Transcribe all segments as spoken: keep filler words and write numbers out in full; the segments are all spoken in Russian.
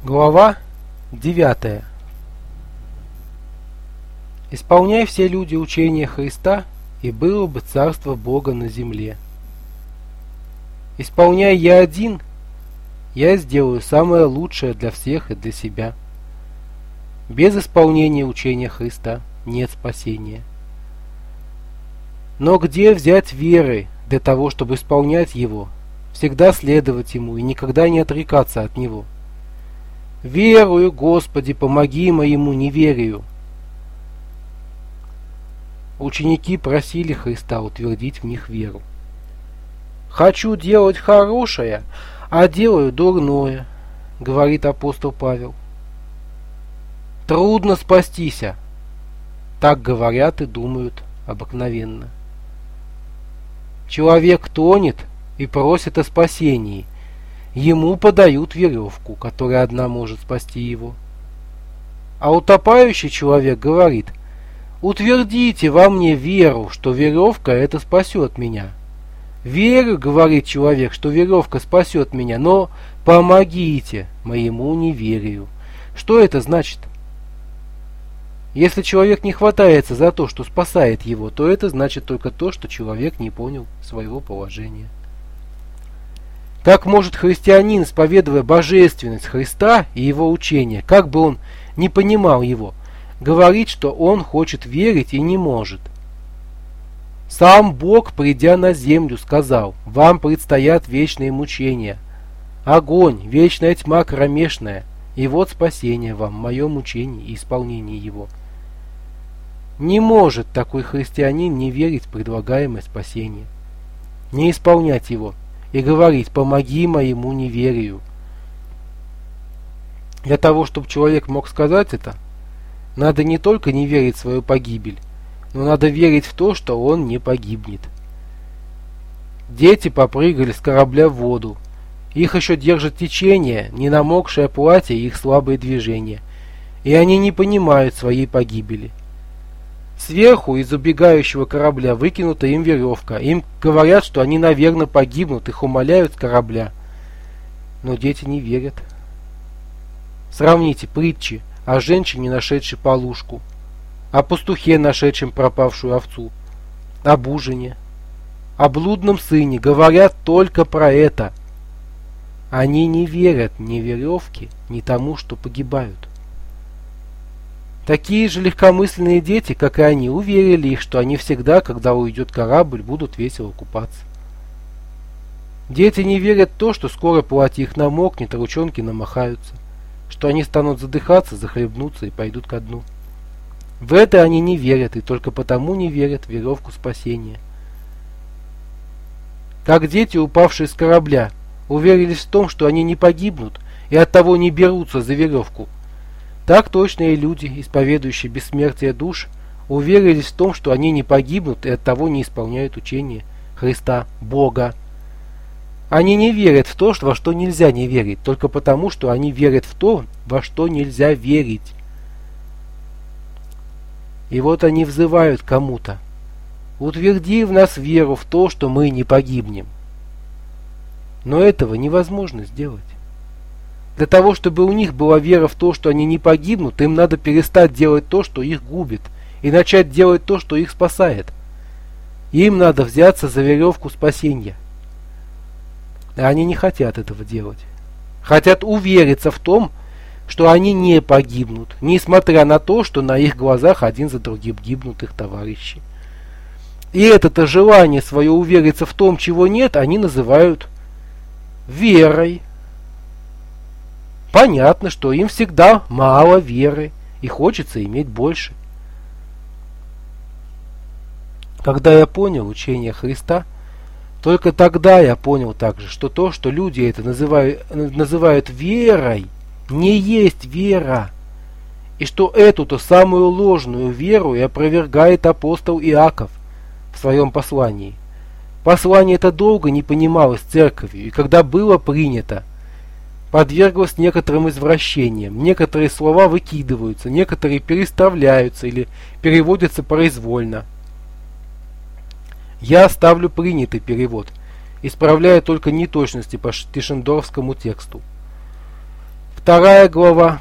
Глава девятая. Исполняй все люди учения Христа, и было бы царство Бога на земле. Исполняй я один, я сделаю самое лучшее для всех и для себя. Без исполнения учения Христа нет спасения. Но где взять веры для того, чтобы исполнять его, всегда следовать ему и никогда не отрекаться от него? «Верую, Господи, помоги моему неверию». Ученики просили Христа утвердить в них веру. «Хочу делать хорошее, а делаю дурное», — говорит апостол Павел. «Трудно спастися», — так говорят и думают обыкновенно. Человек тонет и просит о спасении. Ему подают веревку, которая одна может спасти его. А утопающий человек говорит: «Утвердите во мне веру, что веревка эта спасет меня». «Верю, — говорит человек, — что веревка спасет меня, но помогите моему неверию». Что это значит? Если человек не хватается за то, что спасает его, то это значит только то, что человек не понял своего положения. Как может христианин, исповедуя божественность Христа и его учения, как бы он не понимал его, говорить, что он хочет верить и не может? Сам Бог, придя на землю, сказал: «Вам предстоят вечные мучения, огонь, вечная тьма кромешная, и вот спасение вам, мое мучение и исполнение его». Не может такой христианин не верить в предлагаемое спасение, не исполнять его и говорить: «Помоги моему неверию». Для того, чтобы человек мог сказать это, надо не только не верить в свою погибель, но надо верить в то, что он не погибнет. Дети попрыгали с корабля в воду. Их еще держит течение, не намокшее платье и их слабые движения, и они не понимают своей погибели. Сверху из убегающего корабля выкинута им веревка. Им говорят, что они, наверное, погибнут, их умоляют с корабля. Но дети не верят. Сравните притчи о женщине, нашедшей полушку, о пастухе, нашедшем пропавшую овцу, об ужине, о блудном сыне. Говорят только про это. Они не верят ни веревке, ни тому, что погибают. Такие же легкомысленные дети, как и они, уверили их, что они всегда, когда уйдет корабль, будут весело купаться. Дети не верят в то, что скоро платье их намокнет, а ручонки намахаются, что они станут задыхаться, захлебнутся и пойдут ко дну. В это они не верят, и только потому не верят в веревку спасения. Как дети, упавшие с корабля, уверились в том, что они не погибнут, и оттого не берутся за веревку, так точно и люди, исповедующие бессмертие душ, уверились в том, что они не погибнут и оттого не исполняют учение Христа, Бога. Они не верят в то, во что нельзя не верить, только потому, что они верят в то, во что нельзя верить. И вот они взывают кому-то: «Утверди в нас веру в то, что мы не погибнем». Но этого невозможно сделать. Для того, чтобы у них была вера в то, что они не погибнут, им надо перестать делать то, что их губит, и начать делать то, что их спасает. Им надо взяться за веревку спасения. А они не хотят этого делать. Хотят увериться в том, что они не погибнут, несмотря на то, что на их глазах один за другим гибнут их товарищи. И это-то желание свое увериться в том, чего нет, они называют верой. Понятно, что им всегда мало веры, и хочется иметь больше. Когда я понял учение Христа, только тогда я понял также, что то, что люди это называют, называют верой, не есть вера, и что эту-то самую ложную веру и опровергает апостол Иаков в своем послании. Послание это долго не понималось церковью, и когда было принято, подверглось некоторым извращениям. Некоторые слова выкидываются, некоторые переставляются или переводятся произвольно. Я оставлю принятый перевод, исправляя только неточности по Тишендорфскому тексту. Вторая глава.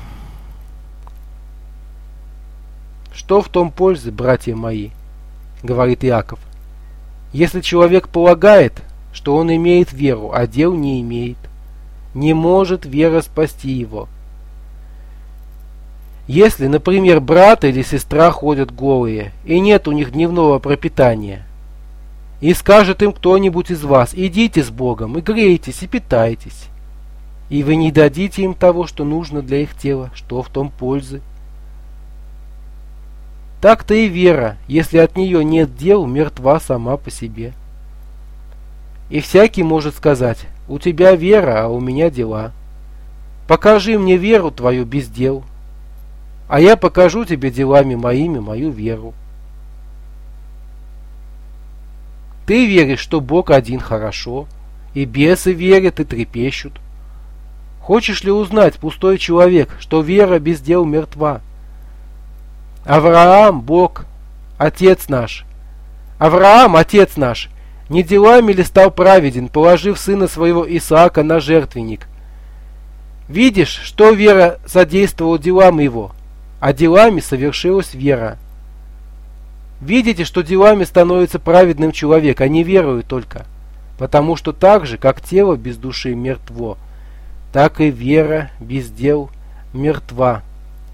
Что в том пользы, братья мои, говорит Иаков, если человек полагает, что он имеет веру, а дел не имеет, не может вера спасти его. Если, например, брат или сестра ходят голые, и нет у них дневного пропитания, и скажет им кто-нибудь из вас: идите с Богом и грейтесь и питайтесь, и вы не дадите им того, что нужно для их тела, что в том пользы? Так-то и вера, если от нее нет дел, мертва сама по себе. И всякий может сказать: у тебя вера, а у меня дела. Покажи мне веру твою без дел, а я покажу тебе делами моими мою веру. Ты веришь, что Бог один, хорошо, и бесы верят и трепещут. Хочешь ли узнать, пустой человек, что вера без дел мертва? Авраам, Бог, Отец наш. Авраам, Отец наш, не делами ли стал праведен, положив сына своего Исаака на жертвенник? Видишь, что вера содействовала делам его, а делами совершилась вера. Видите, что делами становится праведным человек, а не верою только, потому что так же, как тело без души мертво, так и вера без дел мертва.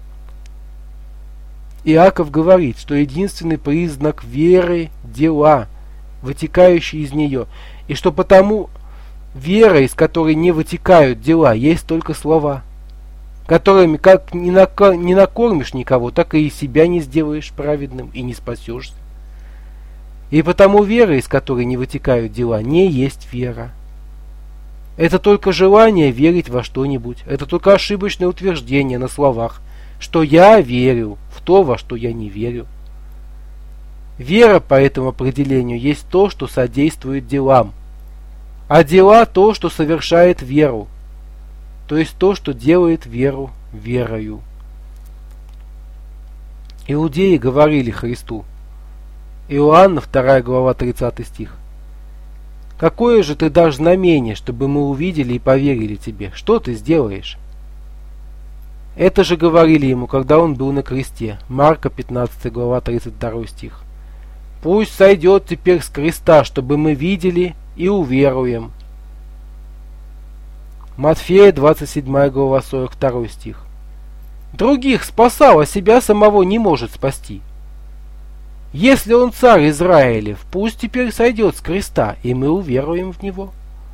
Иаков говорит, что единственный признак веры – дела, вытекающие из нее, и что потому вера, из которой не вытекают дела, есть только слова, которыми как не, нако... не накормишь никого, так и себя не сделаешь праведным и не спасешься. И потому вера, из которой не вытекают дела, не есть вера. Это только желание верить во что-нибудь, это только ошибочное утверждение на словах, что я верю в то, во что я не верю. Вера по этому определению есть то, что содействует делам, а дела то, что совершает веру, то есть то, что делает веру верою. Иудеи говорили Христу, Иоанна, вторая глава, тридцатый стих: «Какое же ты дашь знамение, чтобы мы увидели и поверили тебе? Что ты сделаешь?» Это же говорили ему, когда он был на кресте. Марка, пятнадцатая глава, тридцать второй стих. «Пусть сойдет теперь с креста, чтобы мы видели и уверуем». Матфея, двадцать седьмая глава, сорок второй стих. «Других спасал, а себя самого не может спасти. Если он царь Израилев, пусть теперь сойдет с креста, и мы уверуем в него».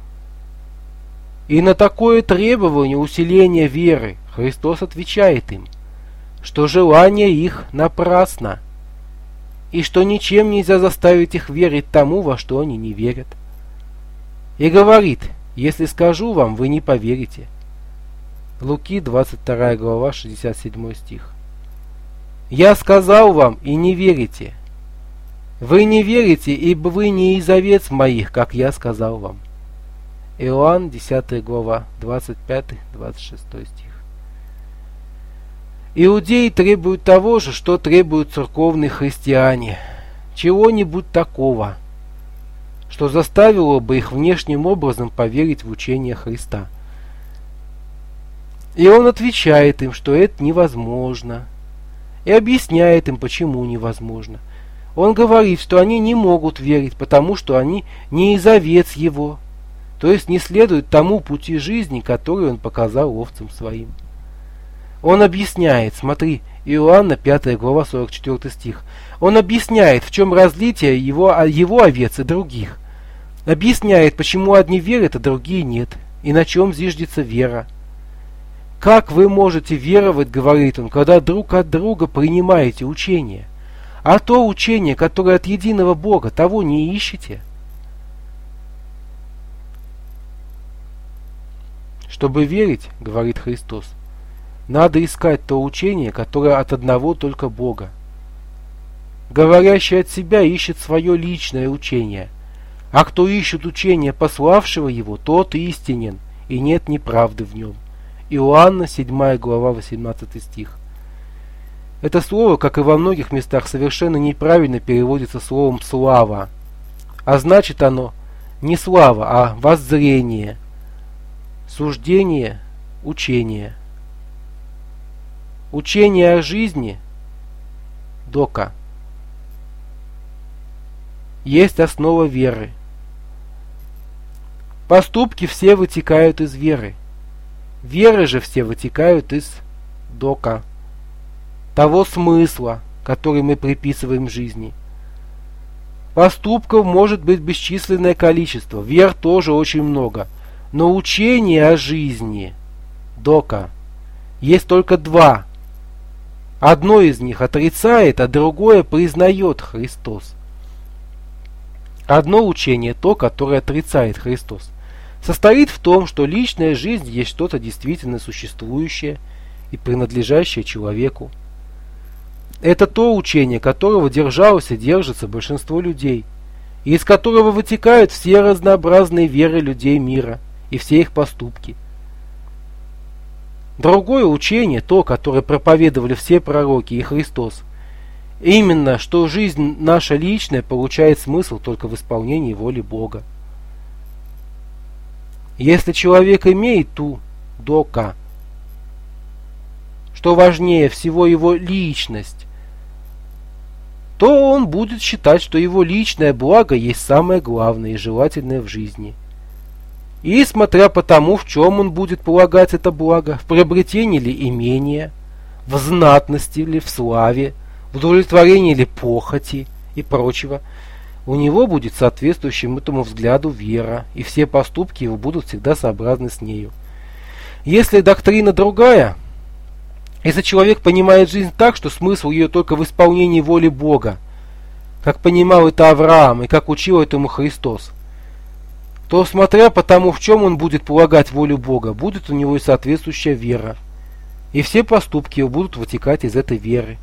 И на такое требование усиления веры Христос отвечает им, что желание их напрасно, и что ничем нельзя заставить их верить тому, во что они не верят. И говорит: если скажу вам, вы не поверите. Луки, двадцать вторая глава, шестьдесят седьмой стих. Я сказал вам, и не верите. Вы не верите, ибо вы не из овец моих, как я сказал вам. Иоанн, десятая глава, двадцать пятый двадцать шестой стих. Иудеи требуют того же, что требуют церковные христиане, чего-нибудь такого, что заставило бы их внешним образом поверить в учение Христа. И он отвечает им, что это невозможно, и объясняет им, почему невозможно. Он говорит, что они не могут верить, потому что они не из овец его, то есть не следуют тому пути жизни, который он показал овцам своим. Он объясняет, смотри, Иоанна, пятая глава, сорок четвёртый стих. Он объясняет, в чем различие его, его овец и других. Объясняет, почему одни верят, а другие нет, и на чем зиждется вера. Как вы можете веровать, говорит он, когда друг от друга принимаете учение? А то учение, которое от единого Бога, того не ищете. Чтобы верить, говорит Христос, надо искать то учение, которое от одного только Бога. Говорящий от себя ищет свое личное учение, а кто ищет учение пославшего его, тот истинен, и нет неправды в нем. Иоанна, седьмая глава, восемнадцатый стих. Это слово, как и во многих местах, совершенно неправильно переводится словом «слава», а значит оно не слава, а воззрение, суждение, учение. Учение о жизни, дока, есть основа веры. Поступки все вытекают из веры. Веры же все вытекают из дока, того смысла, который мы приписываем жизни. Поступков может быть бесчисленное количество, вер тоже очень много, но учение о жизни, дока, есть только два. Одно из них отрицает, а другое признает Христос. Одно учение, то, которое отрицает Христос, состоит в том, что личная жизнь есть что-то действительно существующее и принадлежащее человеку. Это то учение, которого держалось и держится большинство людей, и из которого вытекают все разнообразные веры людей мира и все их поступки. Другое учение, то, которое проповедовали все пророки и Христос, именно, что жизнь наша личная получает смысл только в исполнении воли Бога. Если человек имеет ту дока, что важнее всего его личность, то он будет считать, что его личное благо есть самое главное и желательное в жизни. И смотря по тому, в чем он будет полагать это благо, в приобретении ли имения, в знатности ли, в славе, в удовлетворении ли похоти и прочего, у него будет соответствующим этому взгляду вера, и все поступки его будут всегда сообразны с нею. Если доктрина другая, если человек понимает жизнь так, что смысл ее только в исполнении воли Бога, как понимал это Авраам и как учил этому Христос, то, смотря по тому, в чем он будет полагать волю Бога, будет у него и соответствующая вера, и все поступки его будут вытекать из этой веры.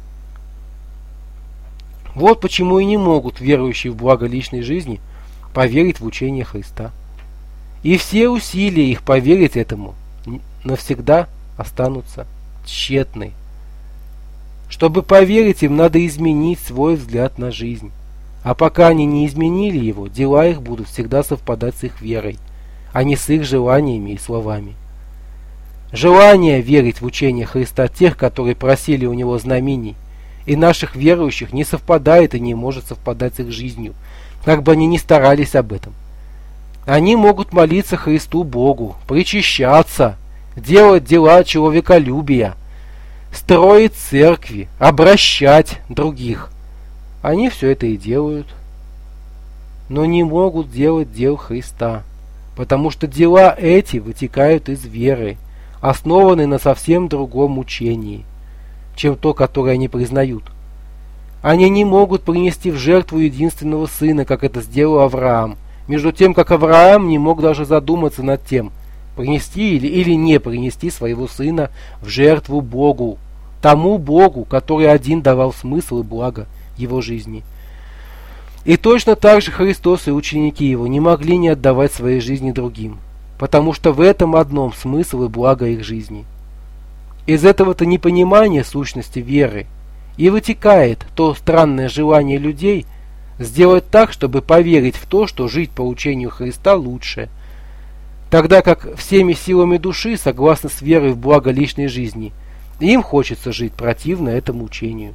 Вот почему и не могут верующие в благо личной жизни поверить в учение Христа. И все усилия их поверить этому навсегда останутся тщетны. Чтобы поверить им, надо изменить свой взгляд на жизнь. А пока они не изменили его, дела их будут всегда совпадать с их верой, а не с их желаниями и словами. Желание верить в учение Христа тех, которые просили у него знамений, и наших верующих не совпадает и не может совпадать с их жизнью, как бы они ни старались об этом. Они могут молиться Христу Богу, причащаться, делать дела человеколюбия, строить церкви, обращать других. Они все это и делают, но не могут делать дел Христа, потому что дела эти вытекают из веры, основанной на совсем другом учении, чем то, которое они признают. Они не могут принести в жертву единственного сына, как это сделал Авраам, между тем, как Авраам не мог даже задуматься над тем, принести или, или не принести своего сына в жертву Богу, тому Богу, который один давал смысл и благо его жизни. И точно так же Христос и ученики его не могли не отдавать своей жизни другим, потому что в этом одном смысл и благо их жизни. Из этого-то непонимания сущности веры и вытекает то странное желание людей сделать так, чтобы поверить в то, что жить по учению Христа лучше, тогда как всеми силами души, согласно с верой в благо личной жизни, им хочется жить противно этому учению.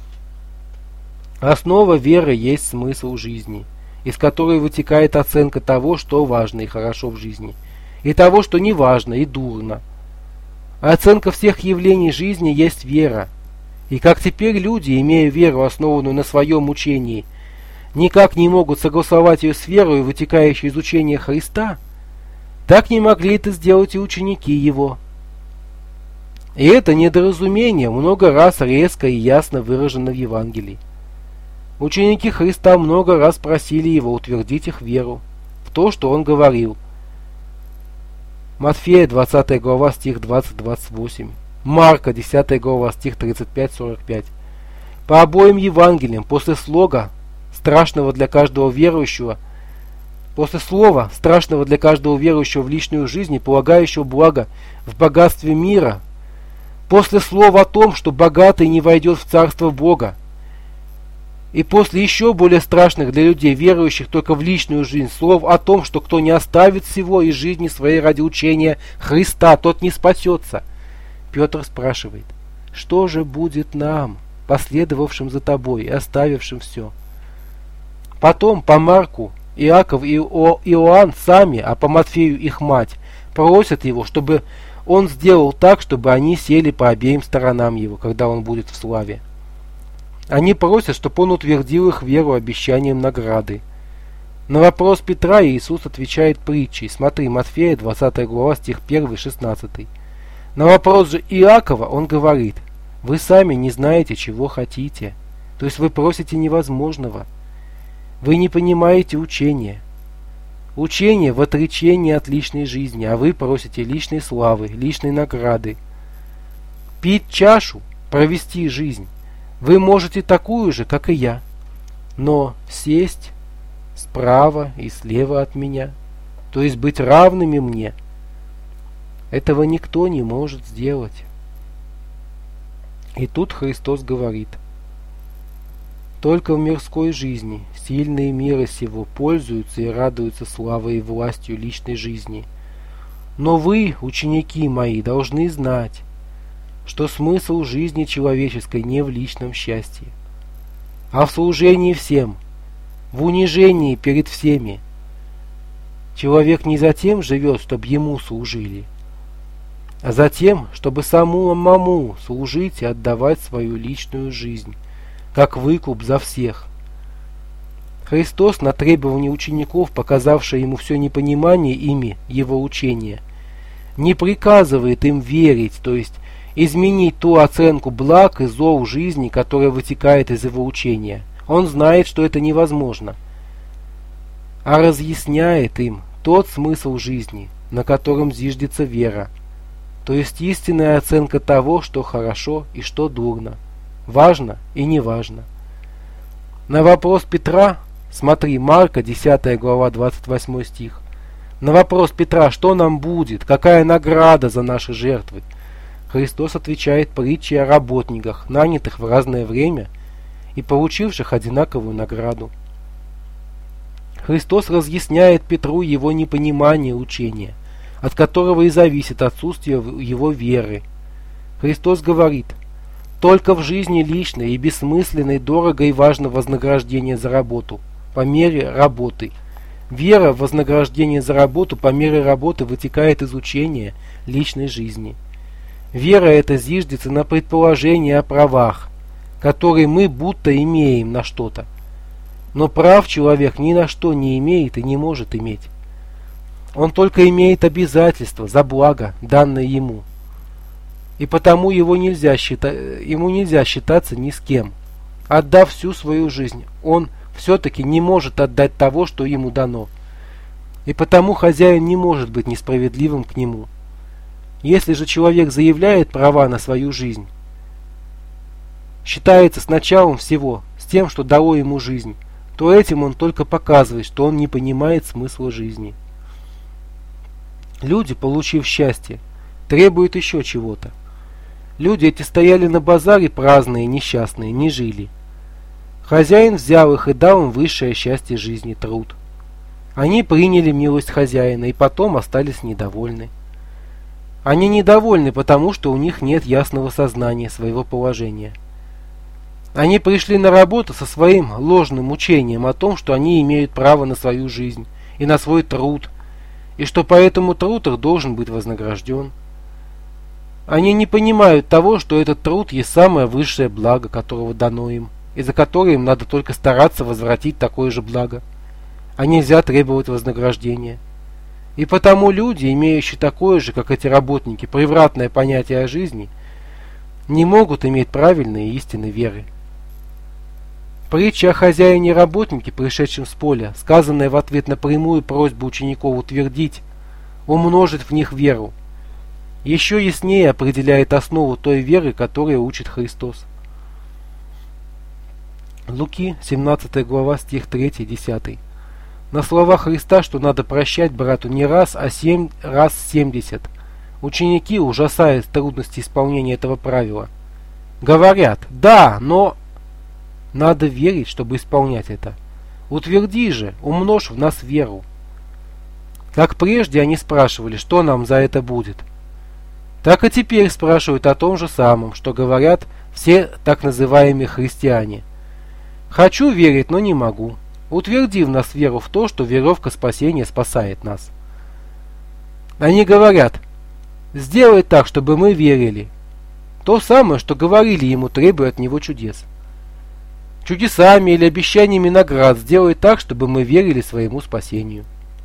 Основа веры есть смысл жизни, из которой вытекает оценка того, что важно и хорошо в жизни, и того, что не важно и дурно. Оценка всех явлений жизни есть вера, и как теперь люди, имея веру, основанную на своем учении, никак не могут согласовать ее с верой, вытекающей из учения Христа, так не могли это сделать и ученики его. И это недоразумение много раз резко и ясно выражено в Евангелии. Ученики Христа много раз просили его утвердить их веру в то, что он говорил. Матфея двадцатая глава, стих двадцать двадцать восемь. Марка десятая глава, стих тридцать пять сорок пять. По обоим Евангелиям после слога, страшного для каждого верующего, после слова, страшного для каждого верующего в личную жизнь и полагающего благо в богатстве мира, после слова о том, что богатый не войдет в Царство Бога, и после еще более страшных для людей, верующих только в личную жизнь, слов о том, что кто не оставит всего из жизни своей ради учения Христа, тот не спасется, Петр спрашивает: что же будет нам, последовавшим за тобой и оставившим все? Потом по Марку Иаков и Иоанн сами, а по Матфею их мать, просят его, чтобы он сделал так, чтобы они сели по обеим сторонам его, когда он будет в славе. Они просят, чтобы он утвердил их веру обещанием награды. На вопрос Петра Иисус отвечает притчей. Смотри, Матфея, двадцатая глава, стих первый, шестнадцатый. На вопрос же Иакова он говорит: вы сами не знаете, чего хотите. То есть вы просите невозможного. Вы не понимаете учения. Учение в отречении от личной жизни, а вы просите личной славы, личной награды. Пить чашу, провести жизнь. Вы можете такую же, как и я, но сесть справа и слева от меня, то есть быть равными мне, этого никто не может сделать. И тут Христос говорит: только в мирской жизни сильные мира сего пользуются и радуются славой и властью личной жизни. Но вы, ученики мои, должны знать, что смысл жизни человеческой не в личном счастье, а в служении всем, в унижении перед всеми. Человек не затем живет, чтобы ему служили, а затем, чтобы самому служить и отдавать свою личную жизнь, как выкуп за всех. Христос на требование учеников, показавшее ему все непонимание ими его учения, не приказывает им верить, то есть изменить ту оценку благ и зол жизни, которая вытекает из его учения. Он знает, что это невозможно, а разъясняет им тот смысл жизни, на котором зиждется вера, то есть истинная оценка того, что хорошо и что дурно, важно и не важно. На вопрос Петра, смотри, Марка, десятая глава, двадцать восьмой стих, на вопрос Петра, что нам будет, какая награда за наши жертвы, Христос отвечает притчей о работниках, нанятых в разное время и получивших одинаковую награду. Христос разъясняет Петру его непонимание учения, от которого и зависит отсутствие его веры. Христос говорит: только в жизни личной и бессмысленной дорого и важно вознаграждение за работу, по мере работы. Вера в вознаграждение за работу по мере работы вытекает из учения личной жизни. Вера эта зиждется на предположении о правах, которые мы будто имеем на что-то. Но прав человек ни на что не имеет и не может иметь. Он только имеет обязательства за благо, данное ему. И потому его нельзя считать, ему нельзя считаться ни с кем. Отдав всю свою жизнь, он все-таки не может отдать того, что ему дано. И потому хозяин не может быть несправедливым к нему. Если же человек заявляет права на свою жизнь, считается с началом всего, с тем, что дало ему жизнь, то этим он только показывает, что он не понимает смысла жизни. Люди, получив счастье, требуют еще чего-то. Люди эти стояли на базаре праздные, несчастные, не жили. Хозяин взял их и дал им высшее счастье жизни, труд. Они приняли милость хозяина и потом остались недовольны. Они недовольны, потому что у них нет ясного сознания своего положения. Они пришли на работу со своим ложным учением о том, что они имеют право на свою жизнь и на свой труд, и что поэтому труд их должен быть вознагражден. Они не понимают того, что этот труд есть самое высшее благо, которого дано им, и за которое им надо только стараться возвратить такое же благо, а нельзя требовать вознаграждения. И потому люди, имеющие такое же, как эти работники, превратное понятие о жизни, не могут иметь правильной и истинной веры. Притча о хозяине и работнике, пришедшем с поля, сказанная в ответ на прямую просьбу учеников утвердить, умножить в них веру, еще яснее определяет основу той веры, которую учит Христос. Луки, семнадцатая глава, стих три-десять. На слова Христа, что надо прощать брату не раз, а семь раз семьдесят, ученики, ужасаясь трудности исполнения этого правила, говорят: да, но надо верить, чтобы исполнять это. Утверди же, умножь в нас веру. Как прежде они спрашивали, что нам за это будет. так и теперь спрашивают о том же самом, что говорят все так называемые христиане. «Хочу верить, но не могу. Утверди в нас веру в то, что веревка спасения спасает нас». Они говорят: «Сделай так, чтобы мы верили». То самое, что говорили ему, требуя от него чудес. Чудесами или обещаниями наград сделай так, чтобы мы верили своему спасению.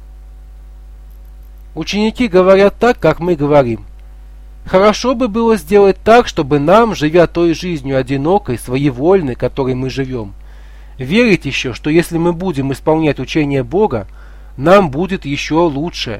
Ученики говорят так, как мы говорим. Хорошо бы было сделать так, чтобы нам, живя той жизнью одинокой, своевольной, которой мы живем, верить еще, что если мы будем исполнять учение Бога, нам будет еще лучше.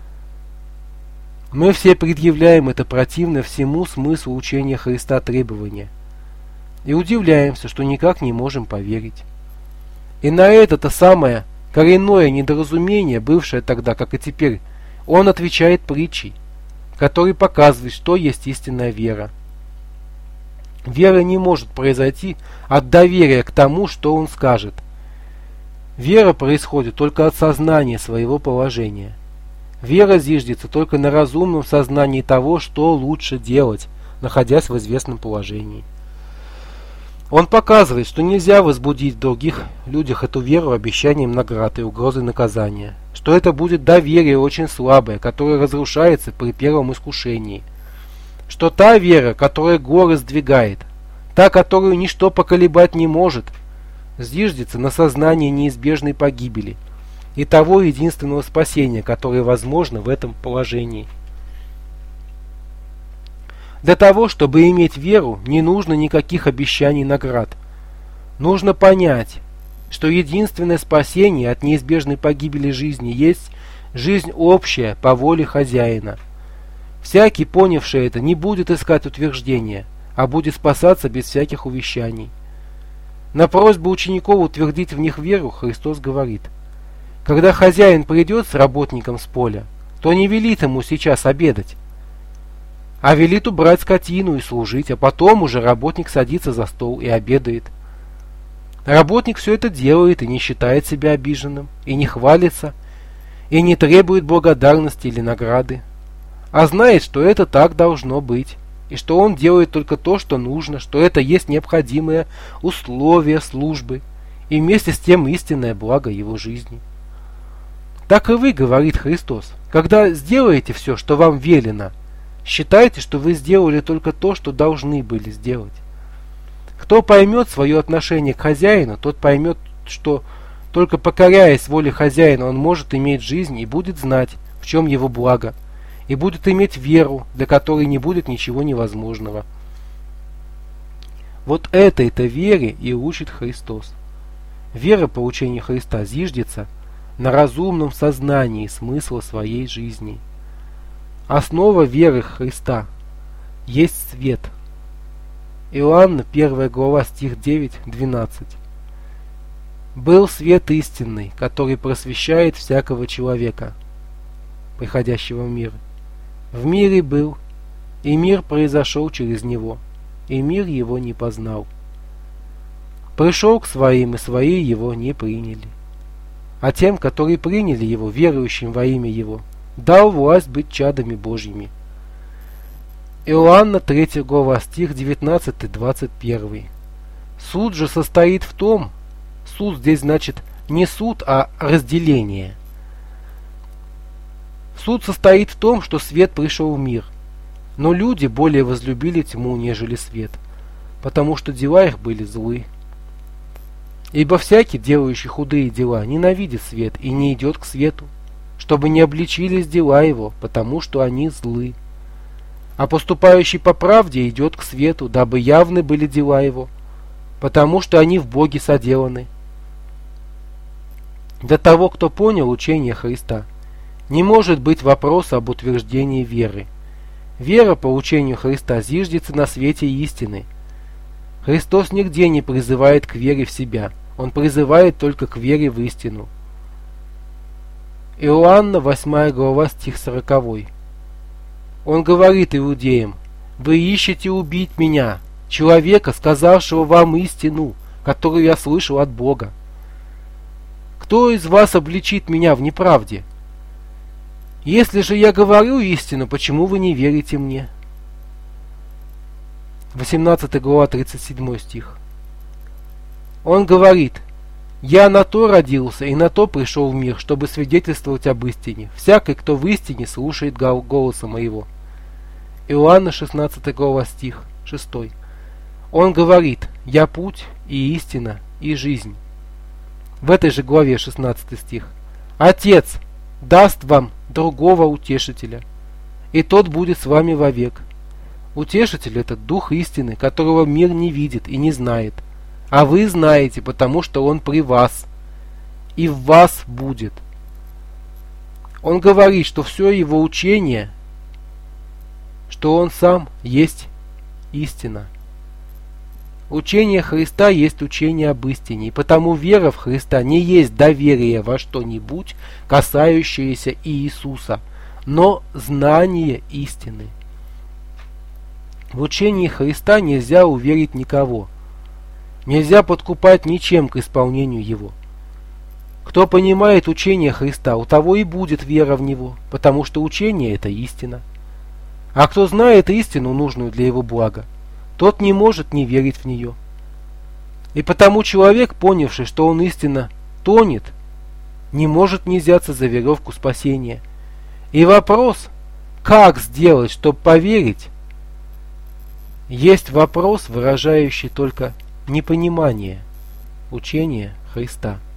Мы все предъявляем это противное всему смыслу учения Христа требование и удивляемся, что никак не можем поверить. И на это-то самое коренное недоразумение, бывшее тогда, как и теперь, он отвечает притчей, который показывает, что есть истинная вера. Вера не может произойти от доверия к тому, что он скажет. Вера происходит только от сознания своего положения. Вера зиждется только на разумном сознании того, что лучше делать, находясь в известном положении. Он показывает, что нельзя возбудить в других людях эту веру обещанием наград и угрозой наказания, что это будет доверие очень слабое, которое разрушается при первом искушении, что та вера, которая горы сдвигает, та, которую ничто поколебать не может, зиждется на сознании неизбежной погибели и того единственного спасения, которое возможно в этом положении. Для того, чтобы иметь веру, не нужно никаких обещаний наград. Нужно понять, что единственное спасение от неизбежной погибели жизни есть жизнь общая по воле хозяина. Всякий, понявший это, не будет искать утверждения, а будет спасаться без всяких увещаний. На просьбу учеников утвердить в них веру Христос говорит: когда хозяин придет с работником с поля, то не велит ему сейчас обедать, а велит убрать скотину и служить, а потом уже работник садится за стол и обедает. Работник все это делает и не считает себя обиженным, и не хвалится, и не требует благодарности или награды, а знает, что это так должно быть, и что он делает только то, что нужно, что это есть необходимое условие службы, и вместе с тем истинное благо его жизни. Так и вы, говорит Христос, когда сделаете все, что вам велено, считайте, что вы сделали только то, что должны были сделать. Кто поймет свое отношение к хозяину, тот поймет, что только покоряясь воле хозяина, он может иметь жизнь и будет знать, в чем его благо, и будет иметь веру, для которой не будет ничего невозможного. Вот этой-то вере и учит Христос. Вера по учению Христа зиждется на разумном сознании смысла своей жизни. Основа веры Христа есть свет. Иоанна, первая глава, стих девять-двенадцать. «Был свет истинный, который просвещает всякого человека, приходящего в мир. В мире был, и мир произошел через него, и мир его не познал. Пришел к своим, и свои его не приняли. А тем, которые приняли его, верующим во имя его, дал власть быть чадами Божьими». Иоанна, третья глава, стих девятнадцать-двадцать один. Суд же состоит в том, суд здесь значит не суд, а разделение. Суд состоит в том, что свет пришел в мир, но люди более возлюбили тьму, нежели свет, потому что дела их были злы. Ибо всякий, делающий худые дела, ненавидит свет и не идет к свету, чтобы не обличились дела его, потому что они злы. А поступающий по правде идет к свету, дабы явны были дела его, потому что они в Боге соделаны. Для того, кто понял учение Христа, не может быть вопроса об утверждении веры. Вера по учению Христа зиждется на свете истины. Христос нигде не призывает к вере в себя, Он призывает только к вере в истину. Иоанна, восьмая глава, стих сороковой. Он говорит иудеям: «Вы ищете убить меня, человека, сказавшего вам истину, которую я слышал от Бога. Кто из вас обличит меня в неправде? Если же я говорю истину, почему вы не верите мне? восемнадцатая глава, тридцать седьмой стих. Он говорит: «Я на то родился и на то пришел в мир, чтобы свидетельствовать об истине. Всякий, кто в истине, слушает голоса моего». Иоанна шестнадцатая глава, стих шестой. Он говорит: «Я путь и истина и жизнь». В этой же главе шестнадцатый стих. «Отец даст вам другого утешителя, и тот будет с вами вовек». Утешитель — это Дух истины, которого мир не видит и не знает. А вы знаете, потому что Он при вас и в вас будет. Он говорит, что все Его учение, что Он сам есть истина. Учение Христа есть учение об истине, и потому вера в Христа не есть доверие во что-нибудь, касающееся Иисуса, но знание истины. В учении Христа нельзя уверить никого. Нельзя подкупать ничем к исполнению его. Кто понимает учение Христа, у того и будет вера в него, потому что учение — это истина. А кто знает истину, нужную для его блага, тот не может не верить в нее. И потому человек, понявший, что он истинно тонет, не может не взяться за веревку спасения. И вопрос, как сделать, чтобы поверить, есть вопрос, выражающий только непонимание учения Христа.